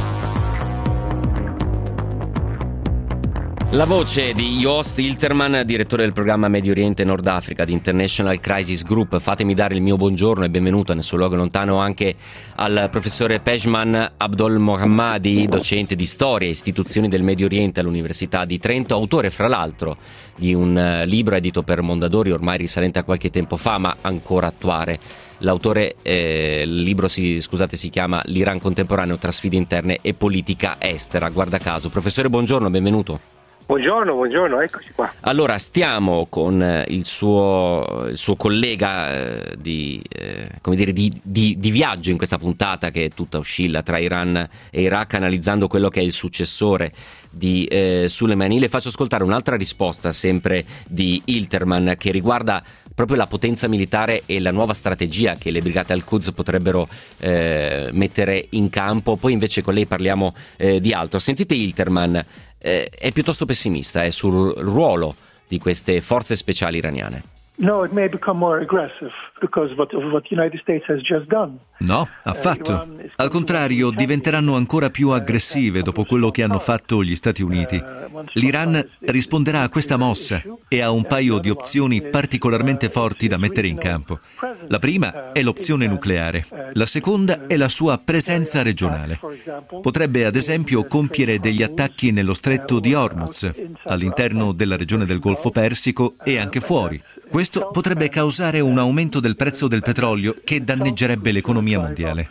[SPEAKER 1] La voce di Joost Hilterman, direttore del programma Medio Oriente e Nord Africa di International Crisis Group. Fatemi dare il mio buongiorno e benvenuto nel suo luogo lontano anche al professore Pejman Abdolmohammadi, docente di storia e istituzioni del Medio Oriente all'Università di Trento, autore fra l'altro di un libro edito per Mondadori ormai risalente a qualche tempo fa ma ancora attuale. L'autore, il libro si chiama L'Iran contemporaneo tra sfide interne e politica estera. Guarda caso. Professore, buongiorno, benvenuto.
[SPEAKER 18] Buongiorno, eccoci qua.
[SPEAKER 1] Allora, stiamo con il suo collega di viaggio in questa puntata che tutta oscilla tra Iran e Iraq, analizzando quello che è il successore di Soleimani. Le faccio ascoltare un'altra risposta sempre di Hilterman che riguarda proprio la potenza militare e la nuova strategia che le brigate al-Quds potrebbero mettere in campo. Poi invece con lei parliamo di altro. Sentite Hilterman, è piuttosto pessimista sul ruolo di queste forze speciali iraniane.
[SPEAKER 17] No, it may become more aggressive because of what the United States has just done.
[SPEAKER 16] No, affatto. Al contrario, diventeranno ancora più aggressive dopo quello che hanno fatto gli Stati Uniti. L'Iran risponderà a questa mossa e ha un paio di opzioni particolarmente forti da mettere in campo. La prima è l'opzione nucleare, la seconda è la sua presenza regionale. Potrebbe ad esempio compiere degli attacchi nello stretto di Hormuz, all'interno della regione del Golfo Persico e anche fuori. Questo potrebbe causare un aumento del prezzo del petrolio che danneggerebbe l'economia mondiale.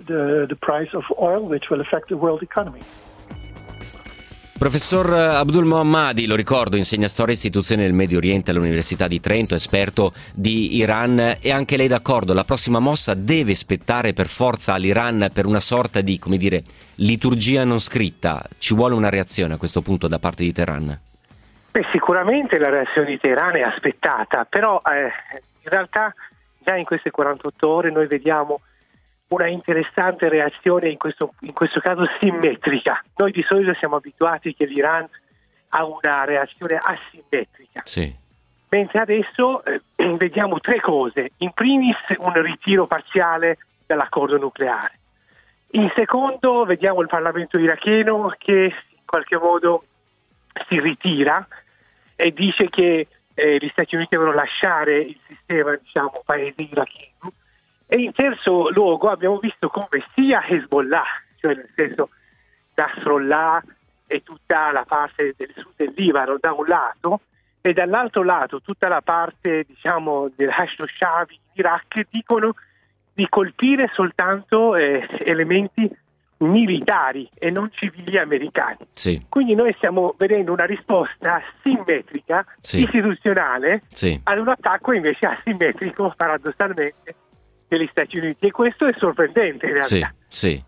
[SPEAKER 1] Professor Abdul Mohammadi, lo ricordo, insegna storia e istituzioni del Medio Oriente all'Università di Trento, esperto di Iran. E anche lei d'accordo? La prossima mossa deve spettare per forza all'Iran per una sorta di, liturgia non scritta? Ci vuole una reazione a questo punto da parte di Teheran?
[SPEAKER 18] Sicuramente la reazione di Teheran è aspettata, però in realtà già in queste 48 ore noi vediamo una interessante reazione in questo caso simmetrica. Noi di solito siamo abituati che l'Iran ha una reazione asimmetrica.
[SPEAKER 1] Sì.
[SPEAKER 18] Mentre adesso vediamo tre cose. In primis un ritiro parziale dall'accordo nucleare. In secondo vediamo il Parlamento iracheno che in qualche modo si ritira e dice che gli Stati Uniti devono lasciare il sistema, paese iracheno. E in terzo luogo abbiamo visto come sia Hezbollah, cioè nel senso Nasrallah e tutta la parte del sud del Libano da un lato, e dall'altro lato tutta la parte del Hashd al-Sha'bi in Iraq dicono di colpire soltanto elementi militari e non civili americani.
[SPEAKER 1] Sì.
[SPEAKER 18] Quindi noi stiamo vedendo una risposta simmetrica, istituzionale, ad un attacco invece asimmetrico, paradossalmente, degli Stati Uniti, e questo è sorprendente in realtà.
[SPEAKER 1] Sì.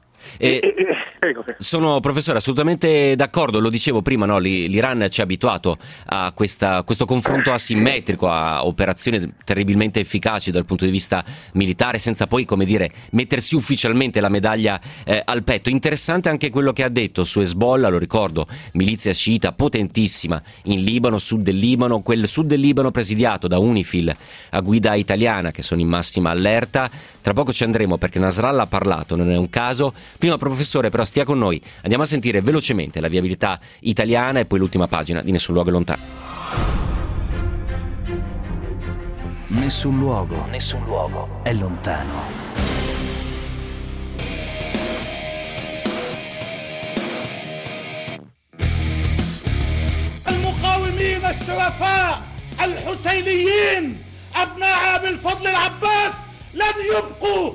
[SPEAKER 1] Sono, professore, assolutamente d'accordo. Lo dicevo prima, no? L'Iran ci ha abituato a questo confronto asimmetrico, a operazioni terribilmente efficaci dal punto di vista militare, senza poi, mettersi ufficialmente la medaglia al petto. Interessante anche quello che ha detto su Hezbollah, lo ricordo, milizia sciita potentissima in Libano, sud del Libano, quel sud del Libano presidiato da UNIFIL a guida italiana, che sono in massima allerta. Tra poco ci andremo perché Nasrallah ha parlato, non è un caso. Prima, professore, però stia con noi. Andiamo a sentire velocemente la viabilità italiana e poi l'ultima pagina di Nessun Luogo è Lontano.
[SPEAKER 2] Nessun luogo è lontano.
[SPEAKER 19] المقاومين الشرفاء الحسينيين أبناء أبي الفضل العباس لن يبقوا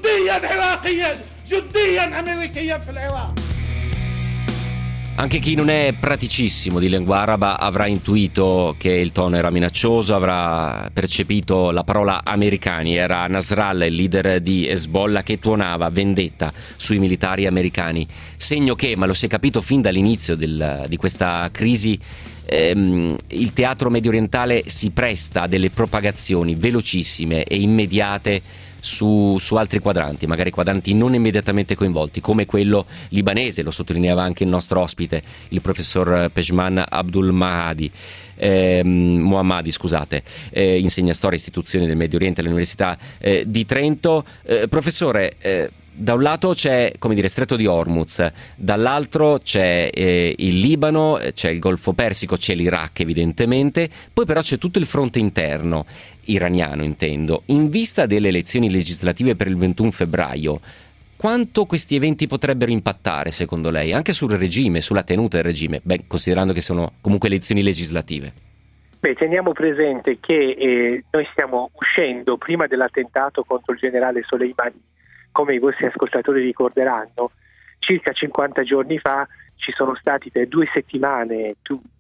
[SPEAKER 19] جنديا أمريكيا في العراق.
[SPEAKER 1] Anche chi non è praticissimo di lingua araba avrà intuito che il tono era minaccioso, avrà percepito la parola americani. Era Nasrallah, il leader di Hezbollah, che tuonava vendetta sui militari americani. Segno che, ma lo si è capito fin dall'inizio di questa crisi, il teatro medio orientale si presta a delle propagazioni velocissime e immediate su altri quadranti, magari quadranti non immediatamente coinvolti, come quello libanese. Lo sottolineava anche il nostro ospite, il professor Pejman Abdul Mohammadi, insegna storia e istituzioni del Medio Oriente all'Università di Trento. Professore, da un lato c'è, Stretto di Hormuz, dall'altro c'è il Libano, c'è il Golfo Persico, c'è l'Iraq evidentemente, poi però c'è tutto il fronte interno, iraniano intendo. In vista delle elezioni legislative per il 21 febbraio, quanto questi eventi potrebbero impattare secondo lei, anche sul regime, sulla tenuta del regime, considerando che sono comunque elezioni legislative?
[SPEAKER 18] Teniamo presente che noi stiamo uscendo prima dell'attentato contro il generale Soleimani. Come i vostri ascoltatori ricorderanno, circa 50 giorni fa ci sono stati per 2 settimane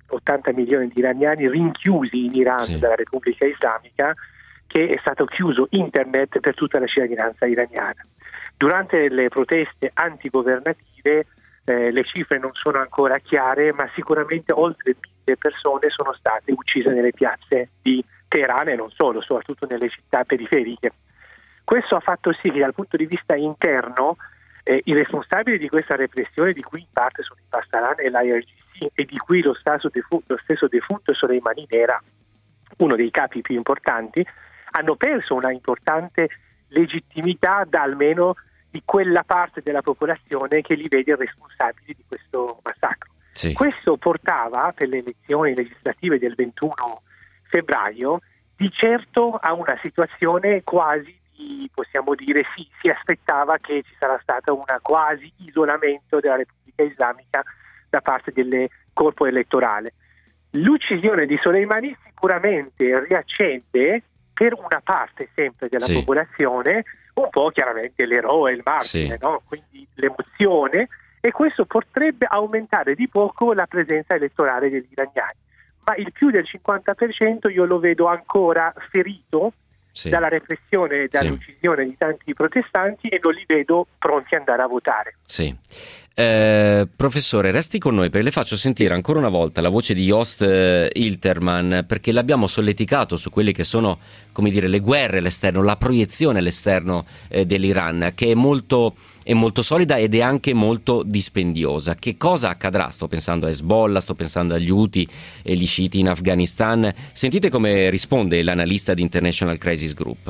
[SPEAKER 18] 80 milioni di iraniani rinchiusi in Iran dalla Repubblica Islamica, che è stato chiuso internet per tutta la cittadinanza iraniana. Durante le proteste antigovernative le cifre non sono ancora chiare, ma sicuramente oltre 1.000 persone sono state uccise nelle piazze di Teheran e non solo, soprattutto nelle città periferiche. Questo ha fatto sì che dal punto di vista interno i responsabili di questa repressione, di cui in parte sono i Pasdaran e l'IRGC e di cui lo stesso defunto Soleimani era uno dei capi più importanti, hanno perso una importante legittimità da almeno di quella parte della popolazione che li vede responsabili di questo massacro.
[SPEAKER 1] Sì.
[SPEAKER 18] Questo portava per le elezioni legislative del 21 febbraio di certo a una situazione quasi possiamo dire si aspettava che ci sarà stato un quasi isolamento della Repubblica Islamica da parte del corpo elettorale. L'uccisione di Soleimani sicuramente riaccende per una parte sempre della popolazione un po' chiaramente l'eroe, il martire, no? Quindi l'emozione, e questo potrebbe aumentare di poco la presenza elettorale degli iraniani, ma il più del 50% io lo vedo ancora ferito dalla repressione e dall'uccisione di tanti protestanti e non li vedo pronti ad andare a votare.
[SPEAKER 1] Sì. Professore, resti con noi perché le faccio sentire ancora una volta la voce di Jost Ilterman, perché l'abbiamo solleticato su quelle che sono, come dire, le guerre all'esterno, la proiezione all'esterno dell'Iran, che è molto solida ed è anche molto dispendiosa. Che cosa accadrà? Sto pensando a Hezbollah, sto pensando agli Houthi e gli sciiti in Afghanistan. Sentite come risponde l'analista di International Crisis Group.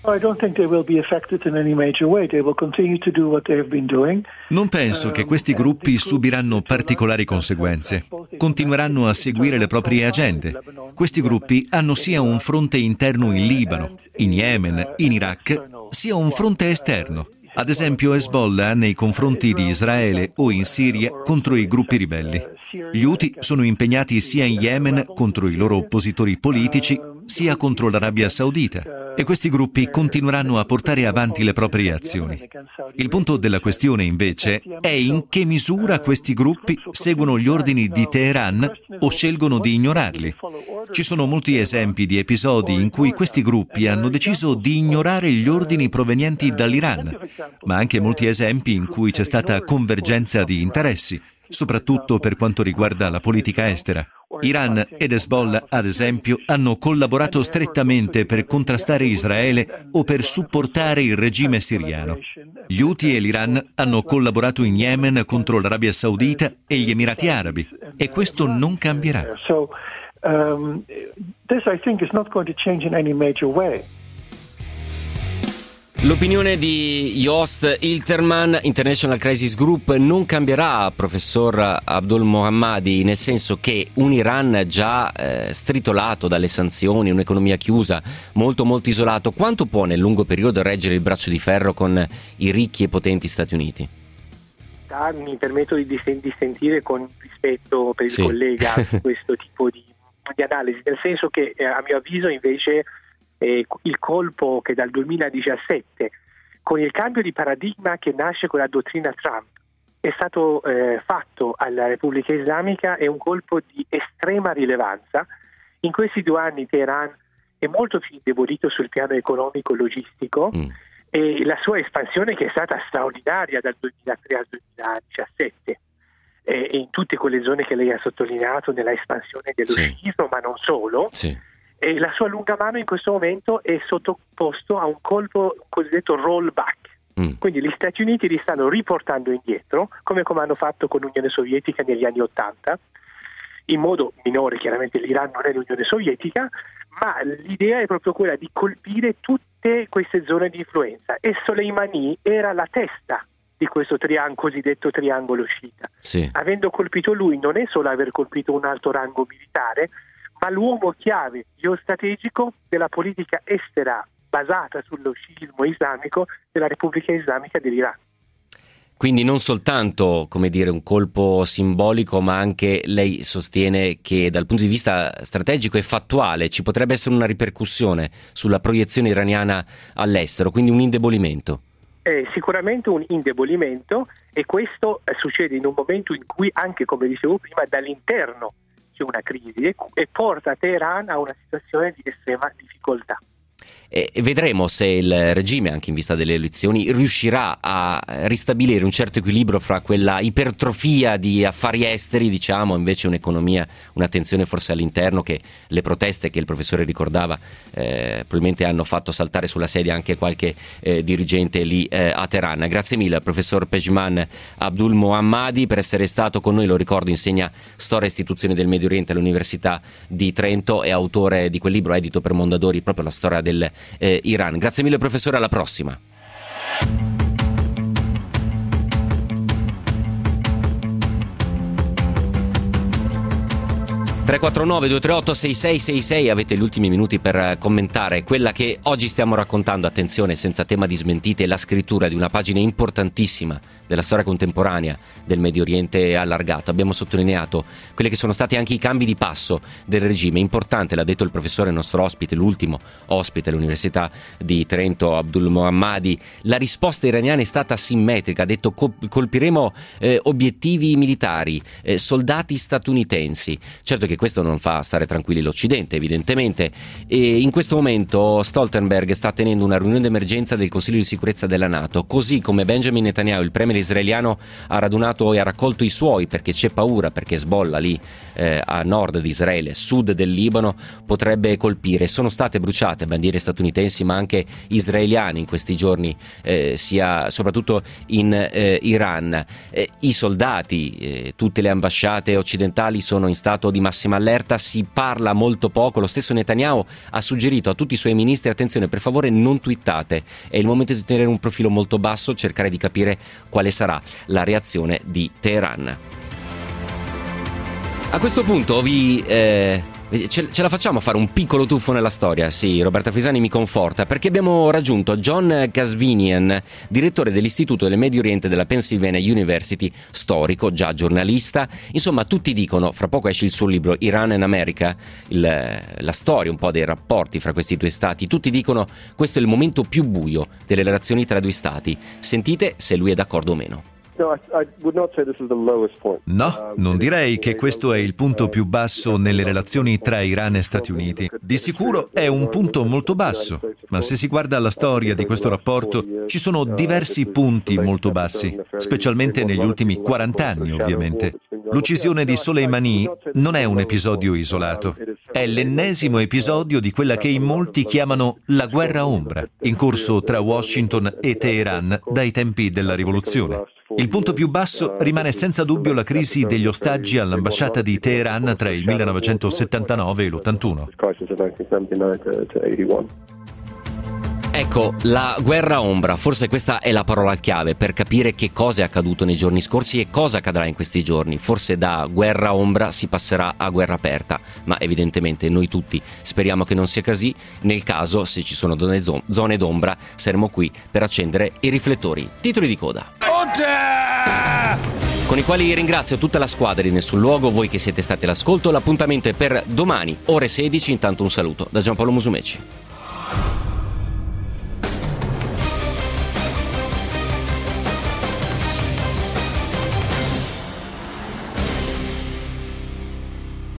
[SPEAKER 16] Non penso che questi gruppi subiranno particolari conseguenze. Continueranno a seguire le proprie agende. Questi gruppi hanno sia un fronte interno in Libano, in Yemen, in Iraq, sia un fronte esterno. Ad esempio Hezbollah nei confronti di Israele o in Siria contro i gruppi ribelli. Gli Houthi sono impegnati sia in Yemen contro i loro oppositori politici, sia contro l'Arabia Saudita, e questi gruppi continueranno a portare avanti le proprie azioni. Il punto della questione, invece, è in che misura questi gruppi seguono gli ordini di Teheran o scelgono di ignorarli. Ci sono molti esempi di episodi in cui questi gruppi hanno deciso di ignorare gli ordini provenienti dall'Iran, ma anche molti esempi in cui c'è stata convergenza di interessi, soprattutto per quanto riguarda la politica estera. Iran ed Hezbollah, ad esempio, hanno collaborato strettamente per contrastare Israele o per supportare il regime siriano. Gli Houthi e l'Iran hanno collaborato in Yemen contro l'Arabia Saudita e gli Emirati Arabi, e questo non cambierà.
[SPEAKER 17] This I think is not going to change in any major way.
[SPEAKER 1] L'opinione di Jost Ilterman, International Crisis Group, non cambierà, professor Abdul Mohammadi, nel senso che un Iran già stritolato dalle sanzioni, un'economia chiusa, molto isolato, quanto può nel lungo periodo reggere il braccio di ferro con i ricchi e potenti Stati Uniti?
[SPEAKER 18] Mi permetto di sentire con rispetto per il collega su questo tipo di analisi, nel senso che a mio avviso invece il colpo che dal 2017, con il cambio di paradigma che nasce con la dottrina Trump, è stato fatto alla Repubblica Islamica, è un colpo di estrema rilevanza. In questi 2 anni Teheran è molto più indebolito sul piano economico e logistico, e la sua espansione, che è stata straordinaria dal 2003 al 2017, e in tutte quelle zone che lei ha sottolineato nella espansione dello sciismo, ma non solo, e la sua lunga mano in questo momento è sottoposto a un colpo cosiddetto rollback. Quindi gli Stati Uniti li stanno riportando indietro, come hanno fatto con l'Unione Sovietica negli anni '80, in modo minore. Chiaramente l'Iran non è l'Unione Sovietica, ma l'idea è proprio quella di colpire tutte queste zone di influenza, e Soleimani era la testa di questo cosiddetto triangolo sciita. Avendo colpito lui, non è solo aver colpito un alto rango militare, ma l'uomo chiave geostrategico della politica estera basata sullo sciismo islamico della Repubblica Islamica dell'Iran.
[SPEAKER 1] Quindi non soltanto, come dire, un colpo simbolico, ma anche lei sostiene che dal punto di vista strategico e fattuale ci potrebbe essere una ripercussione sulla proiezione iraniana all'estero, quindi un indebolimento.
[SPEAKER 18] Sicuramente un indebolimento, e questo succede in un momento in cui anche, come dicevo prima, dall'interno c'è una crisi e porta Teheran a una situazione di estrema difficoltà.
[SPEAKER 1] E vedremo se il regime, anche in vista delle elezioni, riuscirà a ristabilire un certo equilibrio fra quella ipertrofia di affari esteri, diciamo, invece un'economia, un'attenzione forse all'interno, che le proteste che il professore ricordava probabilmente hanno fatto saltare sulla sedia anche qualche dirigente lì a Teheran. Grazie mille al professor Pejman Abdulmohammadi per essere stato con noi. Lo ricordo, insegna storia e istituzioni del Medio Oriente all'Università di Trento, è autore di quel libro edito per Mondadori, proprio la storia del Iran. Grazie mille professore, alla prossima. 349-238-6666, avete gli ultimi minuti per commentare quella che oggi stiamo raccontando. Attenzione, senza tema di smentite, la scrittura di una pagina importantissima della storia contemporanea del Medio Oriente allargato. Abbiamo sottolineato quelli che sono stati anche i cambi di passo del regime. Importante, l'ha detto il professore, il nostro ospite, l'ultimo ospite all'Università di Trento, Abdulmohammadi. La risposta iraniana è stata simmetrica, ha detto colpiremo obiettivi militari, soldati statunitensi. Certo che questo non fa stare tranquilli l'Occidente, evidentemente, e in questo momento Stoltenberg sta tenendo una riunione d'emergenza del Consiglio di sicurezza della NATO, così come Benjamin Netanyahu, il premier israeliano, ha radunato e ha raccolto i suoi, perché c'è paura, perché Hezbollah lì a nord di Israele, sud del Libano, potrebbe colpire. Sono state bruciate bandiere statunitensi ma anche israeliane in questi giorni, sia soprattutto in Iran. I soldati, tutte le ambasciate occidentali sono in stato di massima allerta, si parla molto poco. Lo stesso Netanyahu ha suggerito a tutti i suoi ministri: attenzione, per favore non twittate, è il momento di tenere un profilo molto basso, cercare di capire quale sarà la reazione di Teheran. A questo punto ce la facciamo a fare un piccolo tuffo nella storia? Sì, Roberta Fisani mi conforta, perché abbiamo raggiunto John Kasvinian, direttore dell'Istituto del Medio Oriente della Pennsylvania University, storico, già giornalista. Insomma, tutti dicono, fra poco esce il suo libro Iran and America, la storia un po' dei rapporti fra questi due stati, tutti dicono questo è il momento più buio delle relazioni tra i due stati. Sentite se lui è d'accordo o meno.
[SPEAKER 16] No, non direi che questo è il punto più basso nelle relazioni tra Iran e Stati Uniti. Di sicuro è un punto molto basso, ma se si guarda la storia di questo rapporto ci sono diversi punti molto bassi, specialmente negli ultimi 40 anni ovviamente. L'uccisione di Soleimani non è un episodio isolato, è l'ennesimo episodio di quella che in molti chiamano la guerra ombra, in corso tra Washington e Teheran dai tempi della rivoluzione. Il punto più basso rimane senza dubbio la crisi degli ostaggi all'ambasciata di Teheran tra il 1979 e l'81.
[SPEAKER 1] Ecco, la guerra ombra, forse questa è la parola chiave per capire che cosa è accaduto nei giorni scorsi e cosa accadrà in questi giorni. Forse da guerra ombra si passerà a guerra aperta, ma evidentemente noi tutti speriamo che non sia così. Nel caso, se ci sono zone d'ombra, saremo qui per accendere i riflettori. Titoli di coda. Con i quali ringrazio tutta la squadra di Nessun Luogo, voi che siete stati all'ascolto. L'appuntamento è per domani, ore 16. Intanto un saluto da Giampaolo Musumeci.